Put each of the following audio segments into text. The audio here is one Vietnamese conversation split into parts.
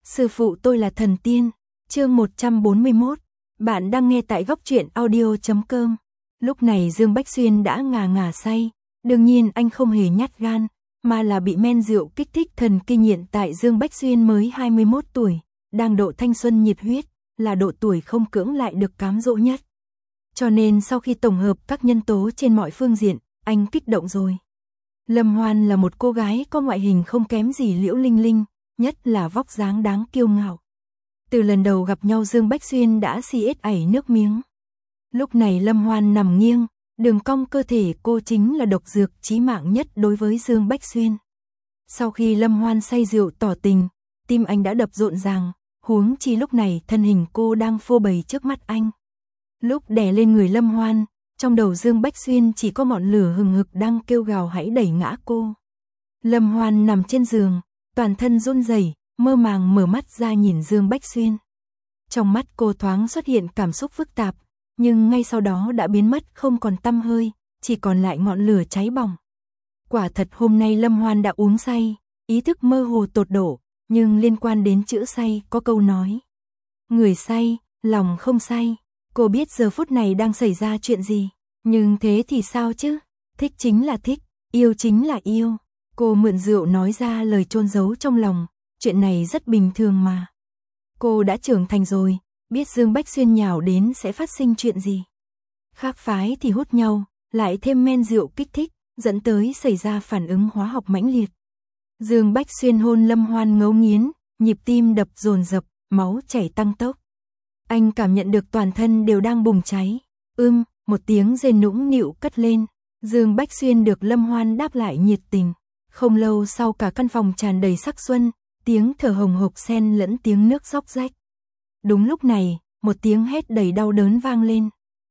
Sư phụ tôi là thần tiên. Chương 141. Bạn đang nghe tại góc truyện audio.com. Lúc này Dương Bách Xuyên đã ngà ngà say, đương nhiên anh không hề nhát gan, mà là bị men rượu kích thích thần kinh. Hiện tại Dương Bách Xuyên mới 21 tuổi, đang độ thanh xuân nhiệt huyết, là độ tuổi không cưỡng lại được cám dỗ nhất. Cho nên sau khi tổng hợp các nhân tố trên mọi phương diện, anh kích động rồi. Lâm Hoan là một cô gái có ngoại hình không kém gì Liễu Linh Linh, nhất là vóc dáng đáng kiêu ngạo. Từ lần đầu gặp nhau Dương Bách Xuyên đã ảy nước miếng. Lúc này Lâm Hoan nằm nghiêng, đường cong cơ thể cô chính là độc dược chí mạng nhất đối với Dương Bách Xuyên. Sau khi Lâm Hoan say rượu tỏ tình, tim anh đã đập rộn ràng, huống chi lúc này thân hình cô đang phô bày trước mắt anh. Lúc đè lên người Lâm Hoan, trong đầu Dương Bách Xuyên chỉ có ngọn lửa hừng hực đang kêu gào hãy đẩy ngã cô. Lâm Hoan nằm trên giường, toàn thân run rẩy, mơ màng mở mắt ra nhìn Dương Bách Xuyên. Trong mắt cô thoáng xuất hiện cảm xúc phức tạp, nhưng ngay sau đó đã biến mất không còn tăm hơi, chỉ còn lại ngọn lửa cháy bỏng. Quả thật hôm nay Lâm Hoan đã uống say, ý thức mơ hồ tột độ, nhưng liên quan đến chữ say có câu nói: người say, lòng không say. Cô biết giờ phút này đang xảy ra chuyện gì, nhưng thế thì sao chứ? Thích chính là thích, yêu chính là yêu. Cô mượn rượu nói ra lời chôn giấu trong lòng, chuyện này rất bình thường mà. Cô đã trưởng thành rồi, biết Dương Bách Xuyên nhào đến sẽ phát sinh chuyện gì. Khác phái thì hút nhau, lại thêm men rượu kích thích, dẫn tới xảy ra phản ứng hóa học mãnh liệt. Dương Bách Xuyên hôn Lâm Hoan ngấu nghiến, nhịp tim đập dồn dập, máu chảy tăng tốc. Anh cảm nhận được toàn thân đều đang bùng cháy. Một tiếng rên nũng nịu cất lên. Dương Bách Xuyên được Lâm Hoan đáp lại nhiệt tình. Không lâu sau cả căn phòng tràn đầy sắc xuân, tiếng thở hồng hộc xen lẫn tiếng nước róc rách. Đúng lúc này, một tiếng hét đầy đau đớn vang lên.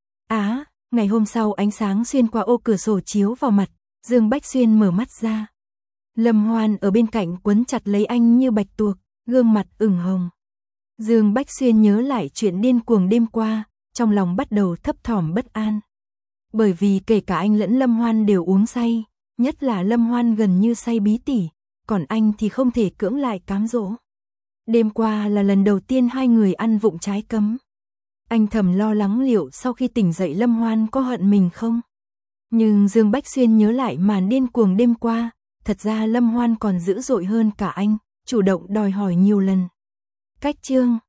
Ngày hôm sau ánh sáng xuyên qua ô cửa sổ chiếu vào mặt, Dương Bách Xuyên mở mắt ra. Lâm Hoan ở bên cạnh quấn chặt lấy anh như bạch tuộc, gương mặt ửng hồng. Dương Bách Xuyên nhớ lại chuyện điên cuồng đêm qua, trong lòng bắt đầu thấp thỏm bất an. Bởi vì kể cả anh lẫn Lâm Hoan đều uống say, nhất là Lâm Hoan gần như say bí tỉ, còn anh thì không thể cưỡng lại cám dỗ. Đêm qua là lần đầu tiên hai người ăn vụng trái cấm. Anh thầm lo lắng liệu sau khi tỉnh dậy Lâm Hoan có hận mình không. Nhưng Dương Bách Xuyên nhớ lại màn điên cuồng đêm qua, thật ra Lâm Hoan còn dữ dội hơn cả anh, chủ động đòi hỏi nhiều lần. Cách chương